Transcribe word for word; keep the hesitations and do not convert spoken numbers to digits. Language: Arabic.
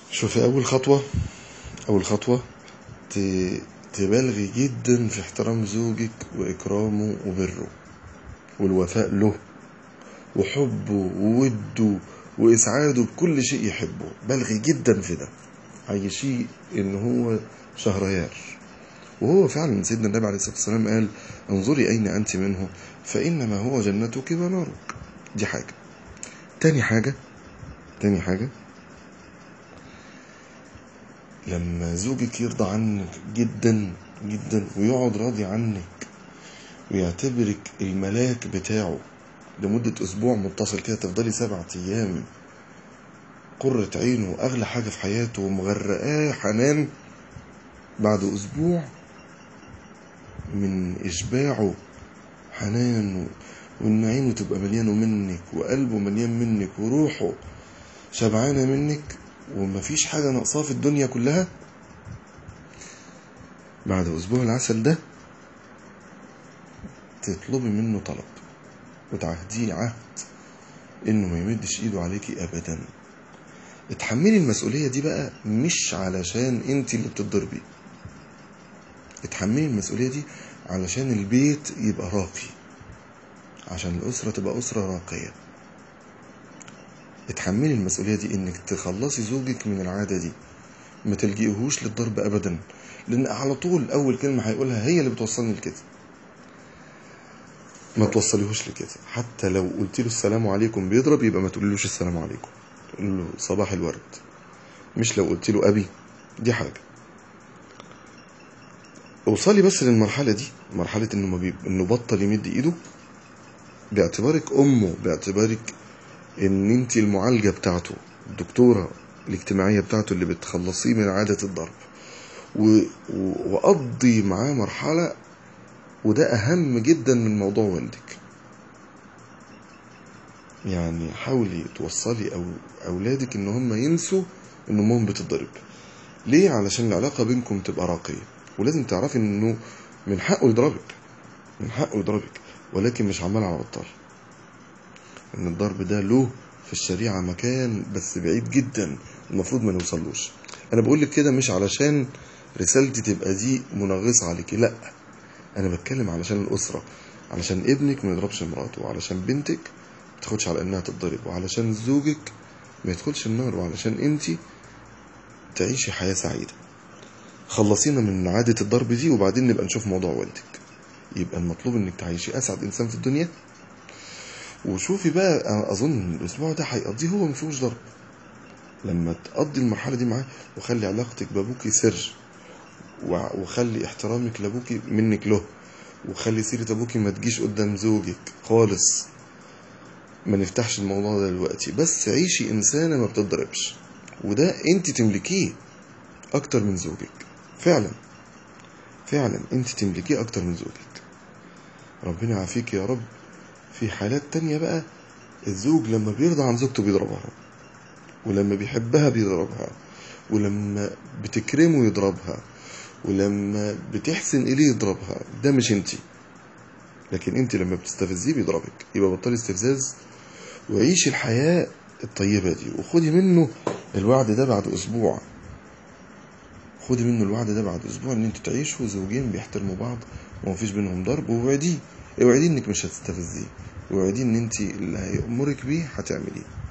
شوفي، أول خطوة أول خطوة تبالغي جدا في احترام زوجك وإكرامه وبره والوفاء له وحبه ووده وإسعاده بكل شيء يحبه. بالغي جدا في ده، عايشيه إن هو شهريار. وهو فعلا سيدنا النبي عليه الصلاة والسلام قال: انظري أين أنت منه فإنما هو جنتك ونارك. دي حاجة. تاني حاجة تاني حاجة لما زوجك يرضى عنك جدا جدا ويقعد راضي عنك ويعتبرك الملاك بتاعه لمدة أسبوع متصل كده، تفضلي سبعة أيام قرة عينه أغلى حاجة في حياته ومغرقاه حنان، بعد أسبوع من إشباعه حنان وإن عينه تبقى مليانه منك وقلبه مليان منك وروحه شبعانة منك ومفيش حاجة ناقصاه في الدنيا كلها، بعد أسبوع العسل ده تطلبي منه طلب وتعهديه عهد إنه ما يمدش إيده عليكي أبدا. اتحملي المسؤولية دي بقى، مش علشان انت اللي بتضربي، اتحملي المسؤولية دي علشان البيت يبقى راقي، عشان الأسرة تبقى أسرة راقية. اتحملي المسؤولية دي انك تخلصي زوجك من العادة دي، ما تلجئهوش للضرب أبدا، لأن على طول أول كلمة هيقولها هي اللي بتوصلني لكده. ما توصليهوش لكده. حتى لو قلت له السلام عليكم بيضرب، يبقى ما تقوليلوش السلام عليكم، تقول له صباح الورد، مش لو قلت له أبي. دي حاجة. اوصلي بس للمرحلة دي، مرحلة انه ما بي... انه بطل يمد ايده، باعتبارك امه، باعتبارك ان انت المعالجة بتاعته، الدكتورة الاجتماعية بتاعته اللي بتخلصيه من عادة الضرب، و... و... وقضي معاه مرحلة. وده اهم جدا من موضوع والدك. يعني حاولي توصلي أو اولادك ان هم ينسوا ان امهم بتضرب. ليه؟ علشان العلاقة بينكم تبقى راقية. ولازم تعرفي انه من حقه يضربك، من حقه يضربك، ولكن مش عمال على بطال. ان الضرب ده له في الشريعة مكان بس بعيد جدا، المفروض ما نوصلوش. انا بقول لك كده مش علشان رسالتي تبقى دي منغصة عليكي، لا، انا بتكلم علشان الاسرة، علشان ابنك ما يضربش مراته، وعلشان بنتك ما تاخدش على انها تتضرب، وعلشان زوجك ما يدخلش النار، وعلشان انتي تعيشي حياة سعيدة. خلصينا من عادة الضرب دي وبعدين نبقى نشوف موضوع والدك. يبقى المطلوب انك تعيشي اسعد انسان في الدنيا. وشوفي بقى، اظن الاسبوع ده هيقضيه هو ما فيهوش ضرب. لما تقضي المرحله دي معاه، وخلي علاقتك بابوكي سر، وخلي احترامك لابوكي منك له، وخلي سيره ابوكي ما تجيش قدام زوجك خالص. ما نفتحش الموضوع ده دلوقتي، بس عيشي انسانه ما بتضربش، وده انت تملكيه اكتر من زوجك. فعلا فعلا انت تملكيه اكتر من زوجك. ربنا يعافيك يا رب. في حالات تانية بقى، الزوج لما بيرضى عن زوجته بيضربها، ولما بيحبها بيضربها، ولما بتكرمه يضربها، ولما بتحسن إليه يضربها. ده مش انتي. لكن انتي لما بتستفزيه بيضربك. يبقى بطلي استفزاز وعيشي الحياة الطيبة دي، وخدي منه الوعد ده بعد أسبوع. خدي منه الوعد ده بعد أسبوع ان انتوا تعيشوا زوجين بيحترموا بعض ومفيش بينهم ضرب. ووعديه اوعديه انك مش هتستفزيه، ووعديه ان انتي اللي هيأمرك بيه هتعمليه.